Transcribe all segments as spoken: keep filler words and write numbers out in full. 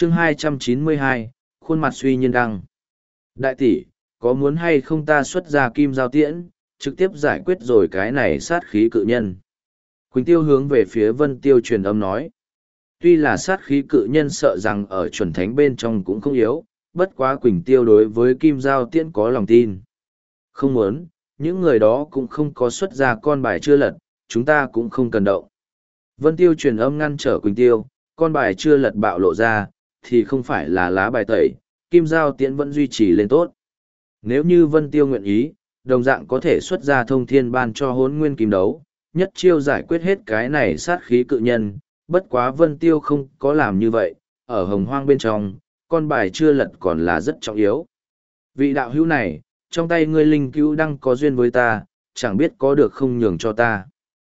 chương hai trăm chín mươi hai, khuôn mặt suy nhiên đăng. Đại tỷ, có muốn hay không ta xuất ra kim giao tiễn, trực tiếp giải quyết rồi cái này sát khí cự nhân. Quỳnh Tiêu hướng về phía Vân Tiêu truyền âm nói. Tuy là sát khí cự nhân sợ rằng ở chuẩn thánh bên trong cũng không yếu, bất quá Quỳnh Tiêu đối với kim giao tiễn có lòng tin. Không muốn, những người đó cũng không có xuất ra con bài chưa lật, chúng ta cũng không cần động. Vân Tiêu truyền âm ngăn trở Quỳnh Tiêu, con bài chưa lật bạo lộ ra, thì không phải là lá bài tẩy, kim giao tiễn vẫn duy trì lên tốt. Nếu như Vân Tiêu nguyện ý, đồng dạng có thể xuất ra thông thiên ban cho hốn nguyên kim đấu, nhất chiêu giải quyết hết cái này sát khí cự nhân, bất quá Vân Tiêu không có làm như vậy, ở hồng hoang bên trong, con bài chưa lật còn là rất trọng yếu. Vị đạo hữu này, trong tay ngươi linh cứu đang có duyên với ta, chẳng biết có được không nhường cho ta.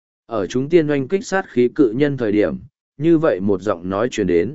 Ở chúng tiên oanh kích sát khí cự nhân thời điểm, như vậy một giọng nói truyền đến.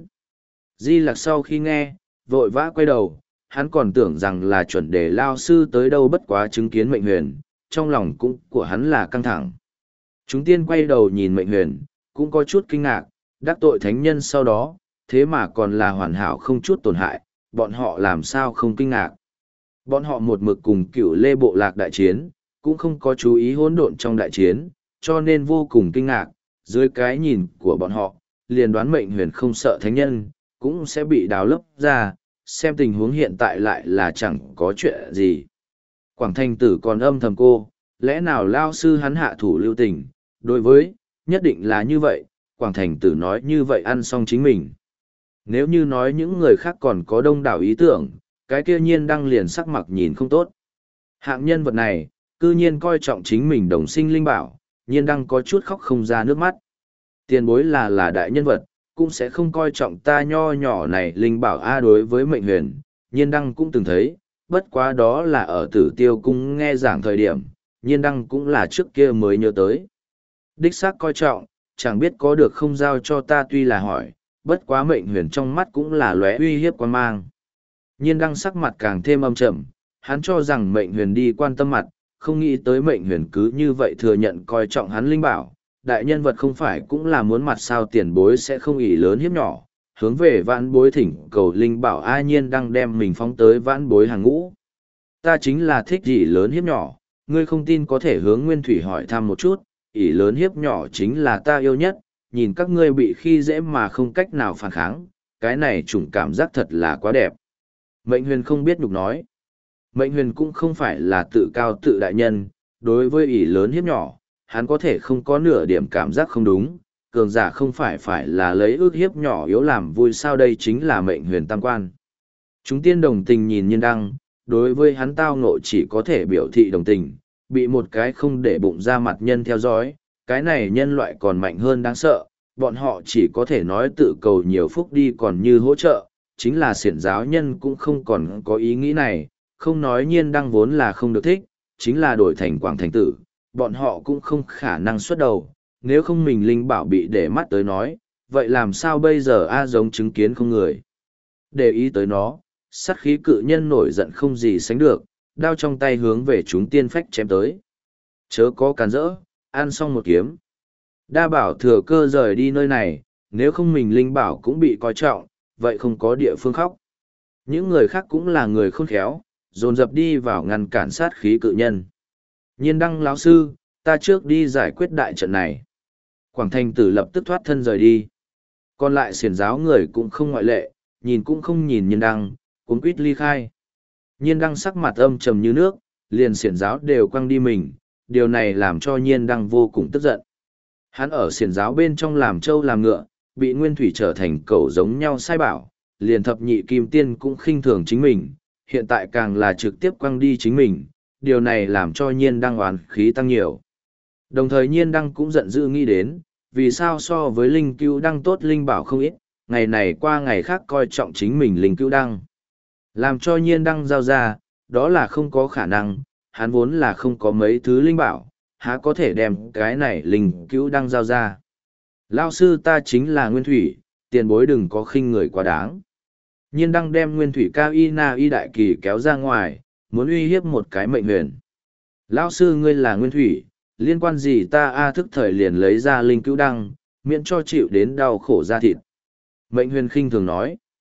Di Lặc sau khi nghe, vội vã quay đầu, hắn còn tưởng rằng là chuẩn đề lao sư tới đâu bất quá chứng kiến mệnh huyền, trong lòng cũng của hắn là căng thẳng. Chúng tiên quay đầu nhìn mệnh huyền, cũng có chút kinh ngạc, đắc tội thánh nhân sau đó, thế mà còn là hoàn hảo không chút tổn hại, bọn họ làm sao không kinh ngạc. Bọn họ một mực cùng cựu lê bộ lạc đại chiến, cũng không có chú ý hỗn độn trong đại chiến, cho nên vô cùng kinh ngạc, dưới cái nhìn của bọn họ, liền đoán mệnh huyền không sợ thánh nhân, cũng sẽ bị đào lấp ra, xem tình huống hiện tại lại là chẳng có chuyện gì. Quảng Thanh Tử còn âm thầm cô, lẽ nào lao sư hắn hạ thủ lưu tình, đối với, nhất định là như vậy, Quảng Thành Tử nói như vậy ăn xong chính mình. Nếu như nói những người khác còn có đông đảo ý tưởng, cái kia nhiên đăng liền sắc mặt nhìn không tốt. Hạng nhân vật này, cư nhiên coi trọng chính mình đồng sinh linh bảo, nhiên đăng có chút khóc không ra nước mắt. Tiền bối là là đại nhân vật, cũng sẽ không coi trọng ta nho nhỏ này linh bảo A đối với mệnh huyền, nhiên đăng cũng từng thấy, bất quá đó là ở tử tiêu cung nghe giảng thời điểm, nhiên đăng cũng là trước kia mới nhớ tới. Đích xác coi trọng, chẳng biết có được không giao cho ta tuy là hỏi, bất quá mệnh huyền trong mắt cũng là lóe uy hiếp quan mang. Nhiên đăng sắc mặt càng thêm âm trầm, hắn cho rằng mệnh huyền đi quan tâm mặt, không nghĩ tới mệnh huyền cứ như vậy thừa nhận coi trọng hắn linh bảo. Đại nhân vật không phải cũng là muốn mặt sao tiền bối sẽ không ỷ lớn hiếp nhỏ, hướng về vãn bối thỉnh cầu linh bảo ai nhiên đang đem mình phóng tới vãn bối hàng ngũ. Ta chính là thích ỷ lớn hiếp nhỏ, ngươi không tin có thể hướng Nguyên Thủy hỏi thăm một chút, ỷ lớn hiếp nhỏ chính là ta yêu nhất, nhìn các ngươi bị khi dễ mà không cách nào phản kháng, cái này chủng cảm giác thật là quá đẹp. Mệnh huyền không biết nhục nói. Mệnh huyền cũng không phải là tự cao tự đại nhân, đối với ỷ lớn hiếp nhỏ, hắn có thể không có nửa điểm cảm giác không đúng, cường giả không phải phải là lấy ước hiếp nhỏ yếu làm vui sao đây chính là mệnh huyền tam quan. Chúng tiên đồng tình nhìn nhiên đăng, đối với hắn tao ngộ chỉ có thể biểu thị đồng tình, bị một cái không để bụng ra mặt nhân theo dõi, cái này nhân loại còn mạnh hơn đáng sợ, bọn họ chỉ có thể nói tự cầu nhiều phúc đi còn như hỗ trợ, chính là xiển giáo nhân cũng không còn có ý nghĩ này, không nói nhiên đăng vốn là không được thích, chính là đổi thành Quảng Thành Tử, bọn họ cũng không khả năng xuất đầu, nếu không mình linh bảo bị để mắt tới nói, vậy làm sao bây giờ a giống chứng kiến không người. Để ý tới nó, sát khí cự nhân nổi giận không gì sánh được, đao trong tay hướng về chúng tiên phách chém tới. Chớ có cản rỡ, ăn xong một kiếm. Đa bảo thừa cơ rời đi nơi này, nếu không mình linh bảo cũng bị coi trọng, vậy không có địa phương khóc. Những người khác cũng là người khôn khéo, dồn dập đi vào ngăn cản sát khí cự nhân. Nhiên đăng lão sư, ta trước đi giải quyết đại trận này. Quảng Thành Tử lập tức thoát thân rời đi. Còn lại xiển giáo người cũng không ngoại lệ, nhìn cũng không nhìn nhiên đăng, cuống quýt ly khai. Nhiên đăng sắc mặt âm trầm như nước, liền xiển giáo đều quăng đi mình, điều này làm cho nhiên đăng vô cùng tức giận. Hắn ở xiển giáo bên trong làm trâu làm ngựa, bị nguyên thủy trở thành cẩu giống nhau sai bảo, liền thập nhị kim tiên cũng khinh thường chính mình, hiện tại càng là trực tiếp quăng đi chính mình, điều này làm cho nhiên đăng oán khí tăng nhiều. Đồng thời nhiên đăng cũng giận dữ nghĩ đến, vì sao so với linh cứu đăng tốt linh bảo không ít, ngày này qua ngày khác coi trọng chính mình linh cứu đăng. Làm cho nhiên đăng giao ra, đó là không có khả năng, hắn vốn là không có mấy thứ linh bảo, há có thể đem cái này linh cứu đăng giao ra. Lao sư ta chính là nguyên thủy, tiền bối đừng có khinh người quá đáng. Nhiên đăng đem nguyên thủy cao y na y đại kỳ kéo ra ngoài, muốn uy hiếp một cái mệnh huyền. Lão sư ngươi là nguyên thủy, liên quan gì ta a thức thời liền lấy ra linh cứu đăng, miễn cho chịu đến đau khổ da thịt. Mệnh huyền khinh thường nói.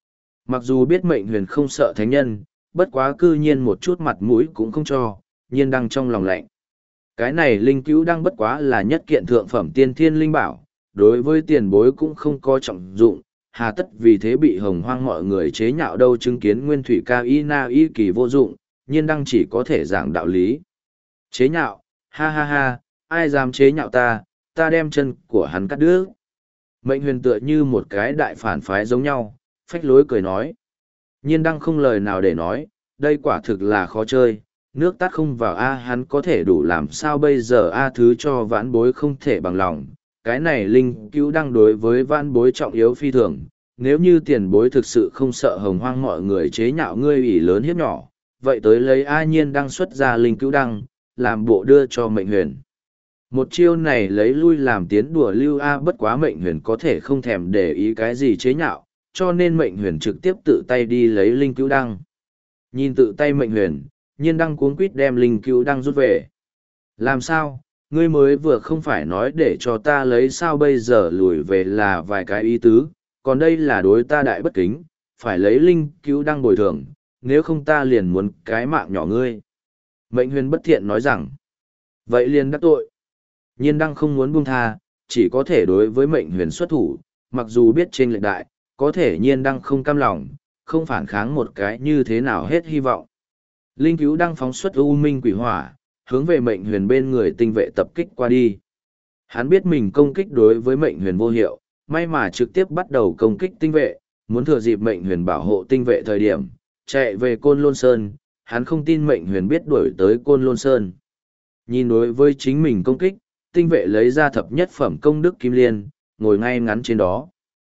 Mặc dù biết mệnh huyền không sợ thánh nhân, bất quá cư nhiên một chút mặt mũi cũng không cho, nhiên đăng trong lòng lạnh. Cái này linh cứu đăng bất quá là nhất kiện thượng phẩm tiên thiên linh bảo, đối với tiền bối cũng không có trọng dụng, hà tất vì thế bị hồng hoang mọi người chế nhạo đâu. Chứng kiến nguyên thủy ca y na y kỳ vô dụng, nhiên đăng chỉ có thể giảng đạo lý. Chế nhạo, ha ha ha, ai dám chế nhạo ta, ta đem chân của hắn cắt đứt. Mệnh huyền tựa như một cái đại phản phái giống nhau, phách lối cười nói. Nhiên đăng không lời nào để nói, đây quả thực là khó chơi, nước tắt không vào A hắn có thể đủ làm sao bây giờ A thứ cho vãn bối không thể bằng lòng. Cái này linh cứu đăng đối với vãn bối trọng yếu phi thường, nếu như tiền bối thực sự không sợ hồng hoang mọi người chế nhạo ngươi ủy lớn hiếp nhỏ, vậy tới lấy A nhiên đăng xuất ra linh cứu đăng, làm bộ đưa cho mệnh huyền. Một chiêu này lấy lui làm tiến đùa lưu A, bất quá mệnh huyền có thể không thèm để ý cái gì chế nhạo, cho nên mệnh huyền trực tiếp tự tay đi lấy linh cứu đăng. Nhìn tự tay mệnh huyền, nhiên đăng cuống quýt đem linh cứu đăng rút về. Làm sao, ngươi mới vừa không phải nói để cho ta lấy sao bây giờ lùi về là vài cái ý tứ, còn đây là đối ta đại bất kính, phải lấy linh cứu đăng bồi thường, nếu không ta liền muốn cái mạng nhỏ ngươi. Mệnh huyền bất thiện nói rằng, vậy liền đắc tội. Nhiên đăng không muốn buông tha, chỉ có thể đối với mệnh huyền xuất thủ, mặc dù biết trên lệnh đại, có thể nhiên đăng không cam lòng, không phản kháng một cái như thế nào hết hy vọng. Linh cứu đăng phóng xuất u minh quỷ hỏa, hướng về mệnh huyền bên người tinh vệ tập kích qua đi. Hắn biết mình công kích đối với mệnh huyền vô hiệu, may mà trực tiếp bắt đầu công kích tinh vệ, muốn thừa dịp mệnh huyền bảo hộ tinh vệ thời điểm, chạy về Côn Lôn Sơn, hắn không tin mệnh huyền biết đuổi tới Côn Lôn Sơn. Nhìn đối với chính mình công kích, tinh vệ lấy ra thập nhất phẩm công đức kim liên, ngồi ngay ngắn trên đó.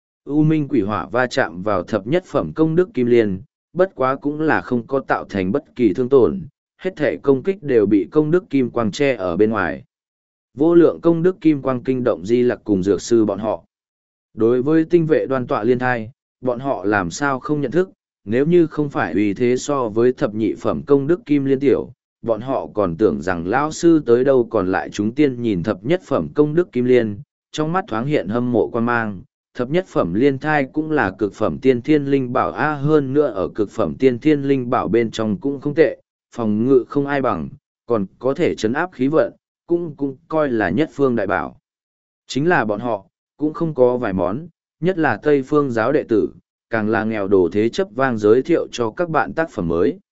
U minh quỷ hỏa va chạm vào thập nhất phẩm công đức kim liên, bất quá cũng là không có tạo thành bất kỳ thương tổn, hết thể công kích đều bị công đức kim quang che ở bên ngoài. Vô lượng công đức kim quang kinh động Di Lặc cùng dược sư bọn họ. Đối với tinh vệ đoan tọa liên thai, bọn họ làm sao không nhận thức, nếu như không phải vì thế so với thập nhị phẩm công đức kim liên tiểu, bọn họ còn tưởng rằng lão sư tới đâu còn lại chúng tiên nhìn thập nhất phẩm công đức kim liên, trong mắt thoáng hiện hâm mộ quan mang. Thập nhất phẩm liên thai cũng là cực phẩm tiên thiên linh bảo A, hơn nữa ở cực phẩm tiên thiên linh bảo bên trong cũng không tệ, phòng ngự không ai bằng, còn có thể chấn áp khí vận, cũng cũng coi là nhất phương đại bảo. Chính là bọn họ, cũng không có vài món, nhất là Tây phương giáo đệ tử, càng là nghèo đồ thế chấp vang giới thiệu cho các bạn tác phẩm mới.